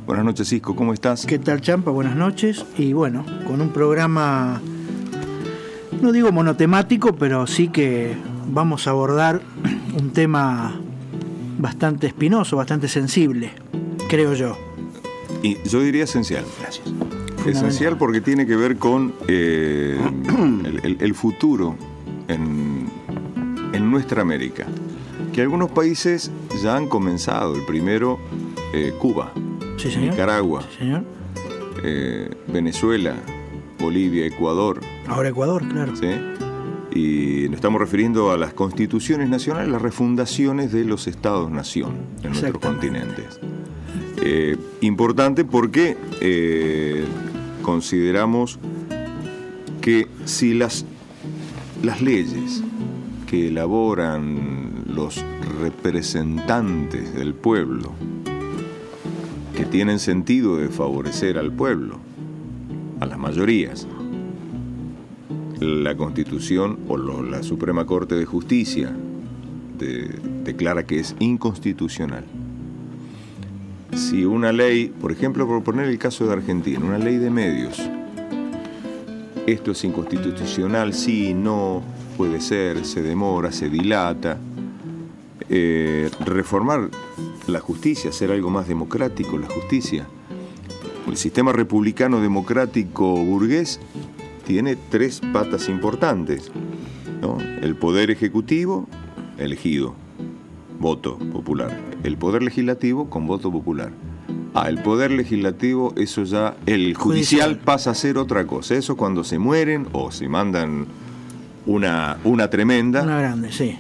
Buenas noches, Cisco, ¿cómo estás? ¿Qué tal, Champa? Buenas noches. Y bueno, con un programa, no digo monotemático, pero sí que vamos a abordar un tema bastante espinoso, bastante sensible, creo yo. Y yo diría esencial. Gracias. Esencial porque tiene que ver con el futuro en nuestra América. Que algunos países ya han comenzado. El primero, Cuba, Sí, señor. Nicaragua, Sí, señor. Venezuela, Bolivia, Ecuador. Ahora Ecuador, claro. ¿Sí? Y nos estamos refiriendo a las constituciones nacionales, las refundaciones de los estados-nación en nuestros continentes. Importante porque consideramos que si las leyes que elaboran los representantes del pueblo, que tienen sentido de favorecer al pueblo, a las mayorías, la Constitución o la Suprema Corte de Justicia declara que es inconstitucional. Si una ley, por ejemplo, por poner el caso de Argentina, una ley de medios, esto es inconstitucional, sí, no, puede ser, se demora, se dilata. Reformar la justicia, hacer algo más democrático la justicia. El sistema republicano democrático burgués tiene tres patas importantes, ¿no? El poder ejecutivo, elegido, voto popular. El poder legislativo, con voto popular. El poder legislativo, eso ya, el judicial pasa a ser otra cosa. Eso cuando se mueren o se mandan una tremenda. Una grande, sí.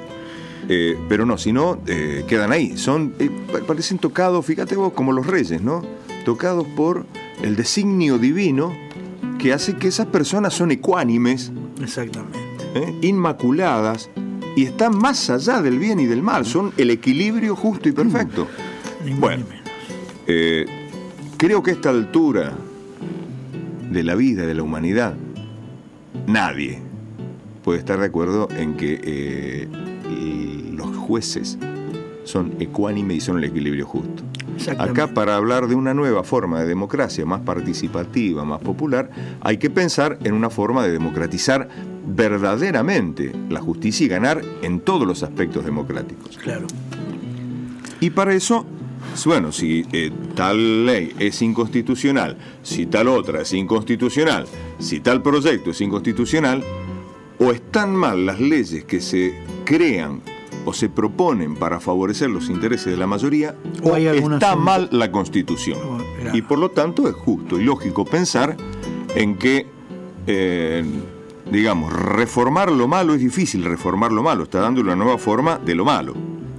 Pero no, si no, quedan ahí. Parecen tocados, fíjate vos, como los reyes, ¿no? Tocados por el designio divino que hace que esas personas son ecuánimes. Exactamente. Inmaculadas, y están más allá del bien y del mal. Son el equilibrio justo y perfecto. Bueno, creo que a esta altura de la vida, de la humanidad, nadie puede estar de acuerdo en que los jueces son ecuánimes y son el equilibrio justo. Acá, para hablar de una nueva forma de democracia, más participativa, más popular, hay que pensar en una forma de democratizar verdaderamente la justicia y ganar en todos los aspectos democráticos. Claro. Y para eso, bueno, si tal ley es inconstitucional, si tal otra es inconstitucional, si tal proyecto es inconstitucional, o están mal las leyes que se crean o se proponen para favorecer los intereses de la mayoría, o está mal la Constitución. Y por lo tanto es justo y lógico pensar en que, digamos, reformar lo malo es difícil. Reformar lo malo está dando una nueva forma de lo malo.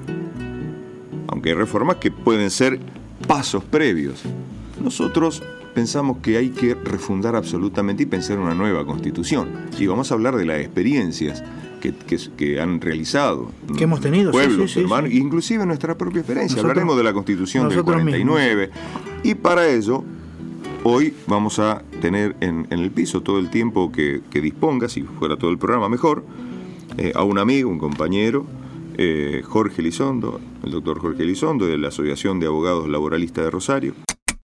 Aunque hay reformas que pueden ser pasos previos. Nosotros pensamos que hay que refundar absolutamente y pensar en una nueva Constitución. Y vamos a hablar de las experiencias que han realizado, que hemos tenido, pueblos, hermanos, sí. Inclusive nuestra propia experiencia. Hablaremos de la Constitución del 49 mismos. Y para ello hoy vamos a tener en el piso todo el tiempo que disponga, si fuera todo el programa mejor, a un amigo, un compañero, Jorge Elizondo, el doctor Jorge Elizondo, de la Asociación de Abogados Laboralistas de Rosario,